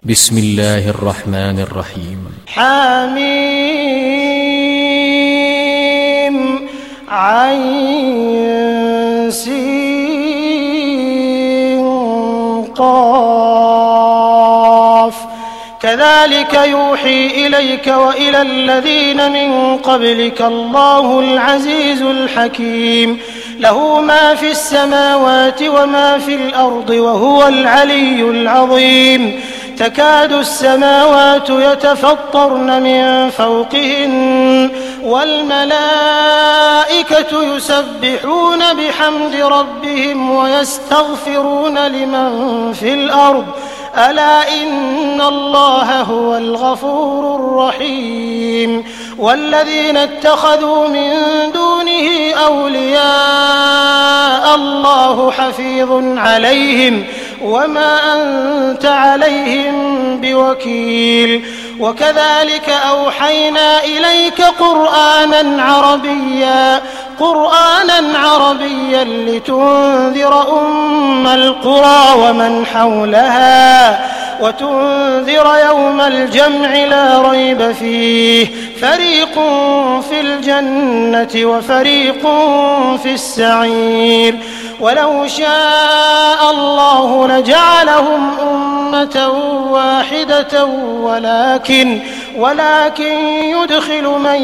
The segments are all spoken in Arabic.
بسم الله الرحمن الرحيم. حميم عين سين قاف كذلك يوحي إليك وإلى الذين من قبلك الله العزيز الحكيم له ما في السماوات وما في الأرض وهو العلي العظيم تكاد السماوات يتفطرن من فوقهن والملائكة يسبحون بحمد ربهم ويستغفرون لمن في الأرض ألا إن الله هو الغفور الرحيم والذين اتخذوا من دونه أولياء الله حفيظ عليهم وما أنت عليهم بوكيل وكذلك أوحينا إليك قرآنا عربيا لتنذر أم القرى ومن حولها وتنذر يوم الجمع لا ريب فيه فريق في الجنة وفريق في السعير ولو شاء الله لجعلهم أمة واحدة ولكن يدخل من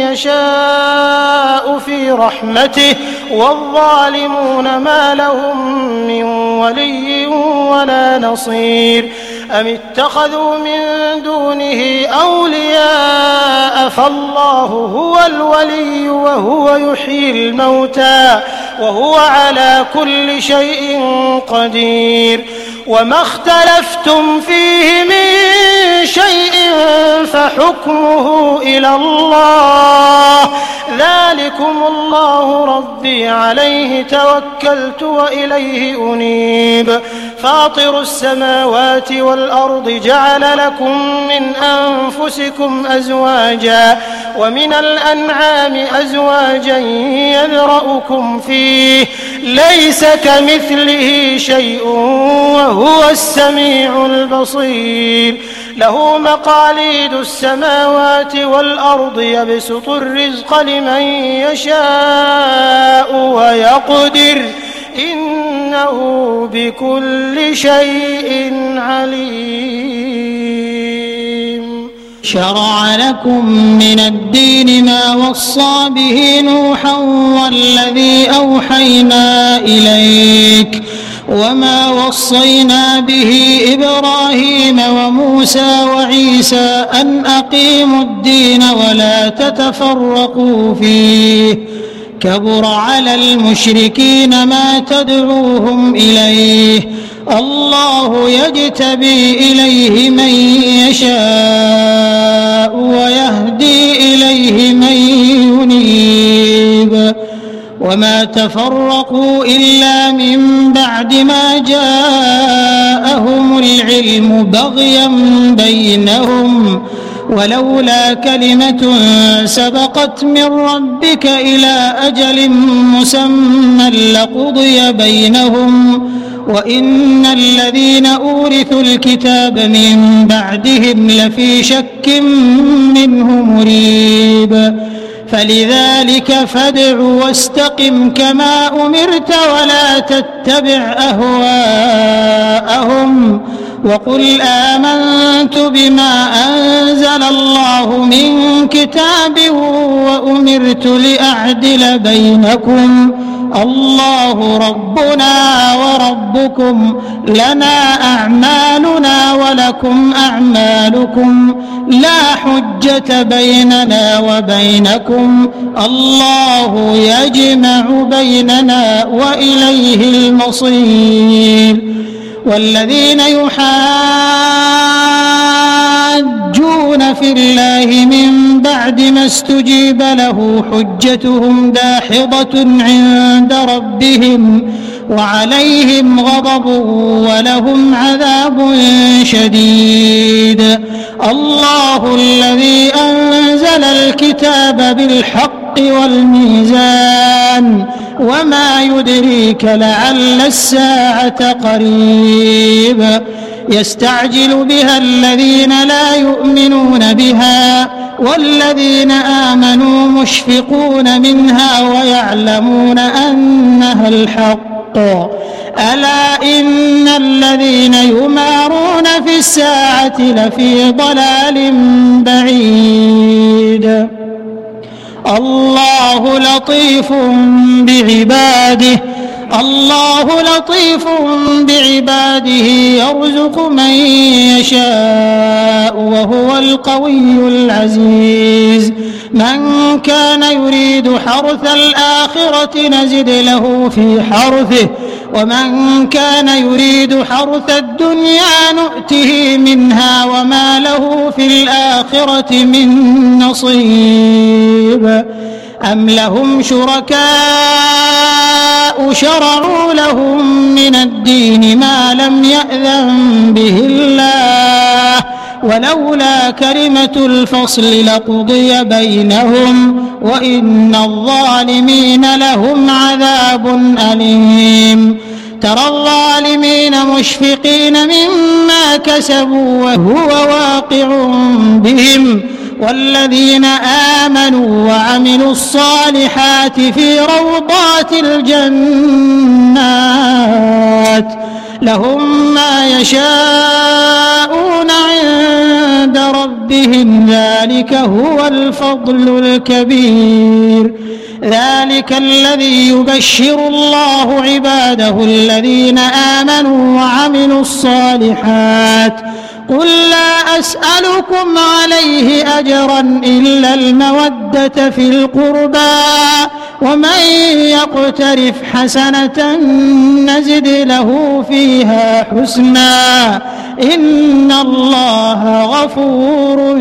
يشاء في رحمته والظالمون ما لهم من ولي ولا نصير أم اتخذوا من دونه أولياء فالله هو الولي وهو يحيي الموتى وهو على كل شيء قدير وما اختلفتم فيه من شيء فحكمه إلى الله ذلكم الله ربي عليه توكلت وإليه أنيب فاطر السماوات والأرض جعل لكم من أنفسكم أزواجا ومن الأنعام أزواجا يذرأكم فيه ليس كمثله شيء وهو السميع البصير له مقاليد السماوات والأرض يبسط الرزق لمن يشاء ويقدر إنه بكل شيء عليم شرع لكم من الدين ما وصى به نوحا والذي أوحينا إليك وما وصينا به إبراهيم وموسى وعيسى أن أقيموا الدين ولا تتفرقوا فيه كبر على المشركين ما تدعوهم إليه الله يجتبي إليه من يشاء ويهدي إليه من ينيب وما تفرقوا إلا من بعد ما جاءهم العلم بغيا بينهم ولولا كلمة سبقت من ربك إلى أجل مسمى لقضي بينهم وإن الذين أورثوا الكتاب من بعدهم لفي شك منه مريب فلذلك فادع واستقم كما أمرت ولا تتبع أهواءهم وقل آمنت بما أنزل الله من كتاب وأمرت لأعدل بينكم الله ربنا وربكم لنا أعمالنا ولكم أعمالكم لا حجة بيننا وبينكم الله يجمع بيننا وإليه المصير والذين يحاجون في الله من بعد ما استجيب له حجتهم داحضة عند ربهم وعليهم غضب ولهم عذاب شديد الله الذي أنزل الكتاب بالحق والميزان وما يدريك لعل الساعة قريب يستعجل بها الذين لا يؤمنون بها والذين آمنوا مشفقون منها ويعلمون أنها الحق. ألا إن الذين يمارون في الساعة لفي ضلال بعيد. الله لطيف بعباده يرزق من يشاء وهو القوي العزيز. من كان يريد حرث الآخرة نزد له في حرثه ومن كان يريد حرث الدنيا نؤته منها وما له في الآخرة من نصيب. أم لهم شركاء شرعوا لهم من الدين ما لم يأذن به الله ولولا كلمة الفصل لقضي بينهم وإن الظالمين لهم عذاب أليم. ترى الظالمين مشفقين مما كسبوا وهو واقع بهم والذين آمنوا وعملوا الصالحات في روضات الجنات لهم ما يشاءون عند ربهم ذلك هو الفضل الكبير. ذلك الذي يبشر الله عباده الذين آمنوا وعملوا الصالحات. قل لا أسألكم عليه أجرا إلا المودة في القربى ومن يقترف حسنة نزد له فيها حسنا إن الله غفور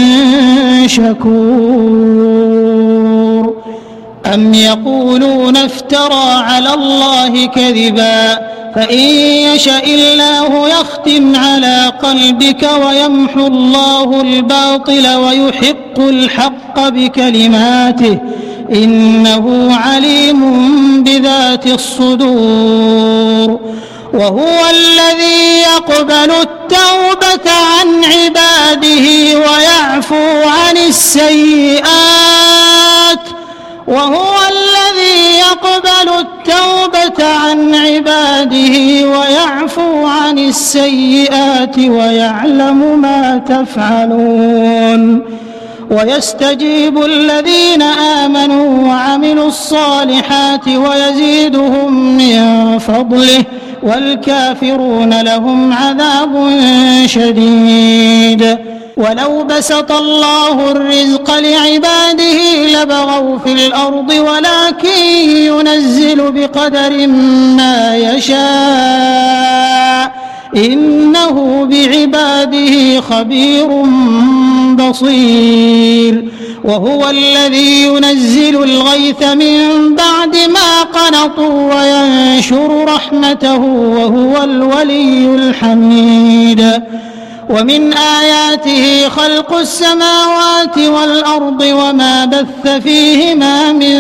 شكور. أم يقولون افترى على الله كذبا فإن يشأ الله يختم على قلبك ويمحو الله الباطل ويحق الحق بكلماته إنه عليم بذات الصدور. وهو الذي يقبل التوبة عن عباده ويعفو عن السيئات ويعلم ما تفعلون. ويستجيب الذين آمنوا وعملوا الصالحات ويزيدهم من فضله والكافرون لهم عذاب شديد. ولو بسط الله الرزق لعباده لبغوا في الأرض ولكن ينزل بقدر ما يشاء إنه بعباده خبير بصير. وهو الذي ينزل الغيث من بعد ما قنطوا وينشر رحمته وهو الولي الحميد. ومن آياته خلق السماوات والأرض وما بث فيهما من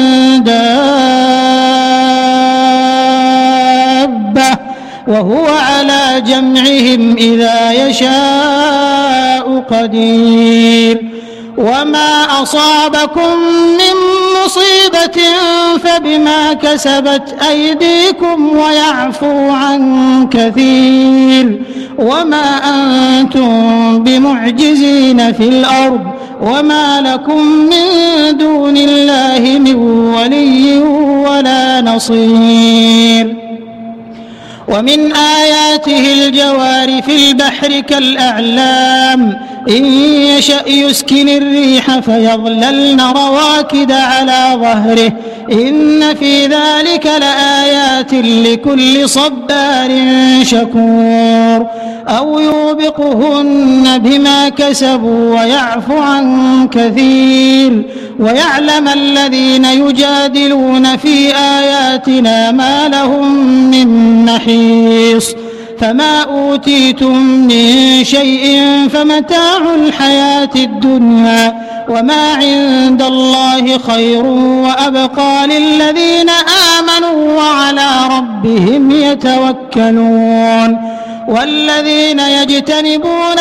دابة وهو على جمعهم إذا يشاء قدير. وما أصابكم من مصيبة فبما كسبت أيديكم ويعفو عن كثير. وما أنتم بمعجزين في الأرض وما لكم من دون الله من ولي ولا نصير. ومن آياته الجوار في البحر كالأعلام إن يشأ يسكن الريح فيظللن رواكد على ظهره إن في ذلك لآيات لكل صبار شكور. أو يوبقهن بما كسبوا ويعفو عن كثير. ويعلم الذين يجادلون في آياتنا ما لهم من محيص. فما أوتيتم من شيء فمتاع الحياة الدنيا وما عند الله خير وأبقى للذين آمنوا وعلى ربهم يتوكلون. والذين يجتنبون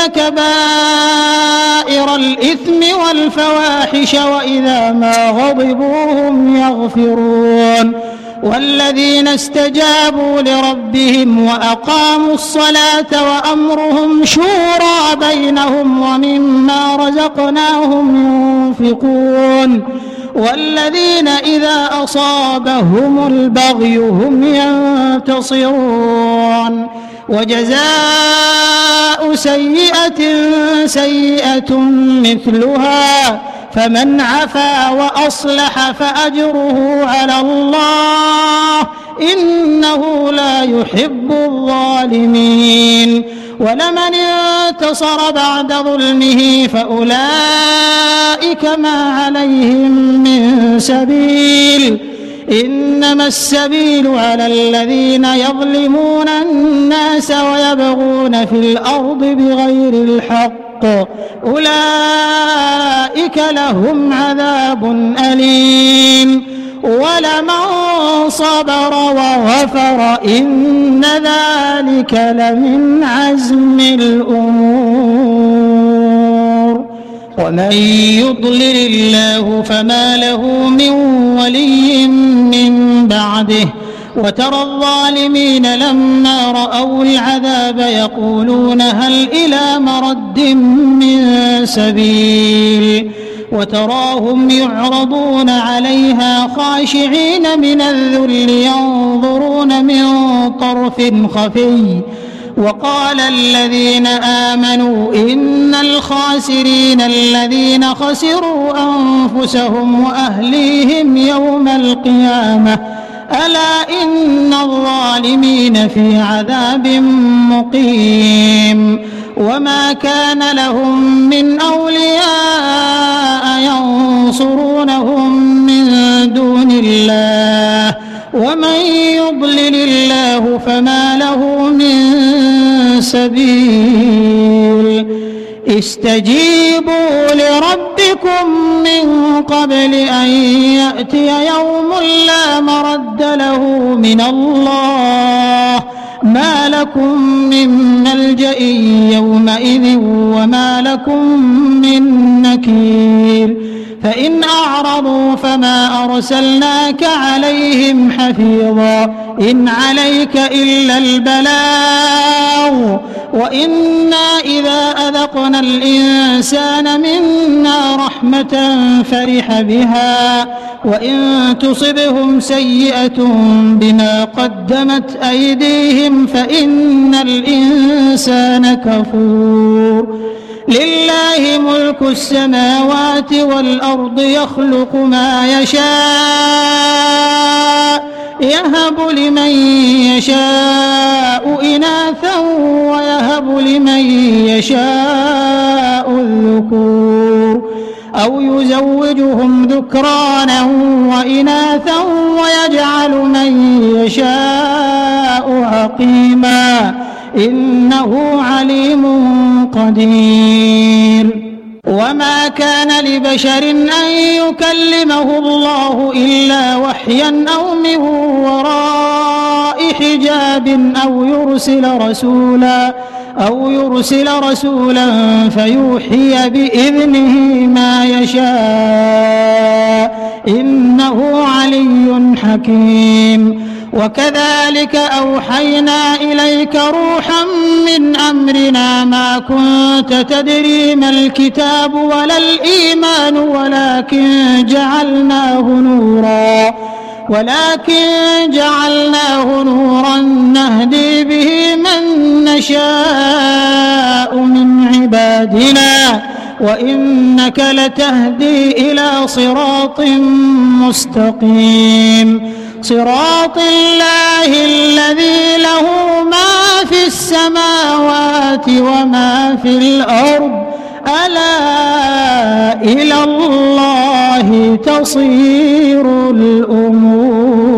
كبائر الإثم والفواحش وإذا ما غضبوا هم يغفرون والذين استجابوا لربهم وأقاموا الصلاة وأمرهم شورى بينهم ومما رزقناهم ينفقون والذين إذا أصابهم البغي هم ينتصرون وجزاء سيئة سيئة مثلها فمن عفا وأصلح فأجره على الله إنه لا يحب الظالمين ولمن انتصر بعد ظلمه فأولئك ما عليهم من سبيل إنما السبيل على الذين يظلمون الناس ويبغون في الأرض بغير الحق أولئك لهم عذاب أليم ولمن صبر وغفر إن ذلك لمن عزم الأمور ومن يضلل الله فما له من ولي من بعده وترى الظالمين لما رأوا العذاب يقولون هل إلى مرد من سبيل وتراهم يعرضون عليها خاشعين من الذل ينظرون من طرف خفي وقال الذين آمنوا إن الخاسرين الذين خسروا أنفسهم وأهليهم يوم القيامة ألا إن الظالمين في عذاب مقيم وما كان لهم من أولياء ينصرونهم من دون الله ومن يضلل الله فما له من سبيل استجيبوا لربكم من قبل أن يأتي يوم لا مرد له من الله ما لكم من ملجأ يومئذ وما لكم من نكير فإن أعرضوا فما أرسلناك عليهم حفيظا إن عليك إلا البلاغ وإنا إذا أذقنا الإنسان منا رحمة فرح بها وإن تصبهم سيئة بما قدمت أيديهم فإن الإنسان كفور لله ملك السماوات والأرض يخلق ما يشاء يهب لمن يشاء إناثا ويهب لمن يشاء الذكور أو يزوجهم ذكرانا وإناثا ويجعل من يشاء عقيما إنه عليم قدير وما كان لبشر أن يكلمه الله إلا وحيا أو من وراء حجاب أو يرسل رسولا فيوحي بإذنه ما يشاء إنه علي حكيم وكذلك أوحينا إليك روحا من أمرنا ما كنت تدري ما الكتاب ولا الإيمان ولكن جعلناه نورا نهدي به من نشاء من عبادنا وإنك لتهدي إلى صراط مستقيم صراط الله الذي له ما في السماوات وما في الأرض ألا إلى الله تصير الأمور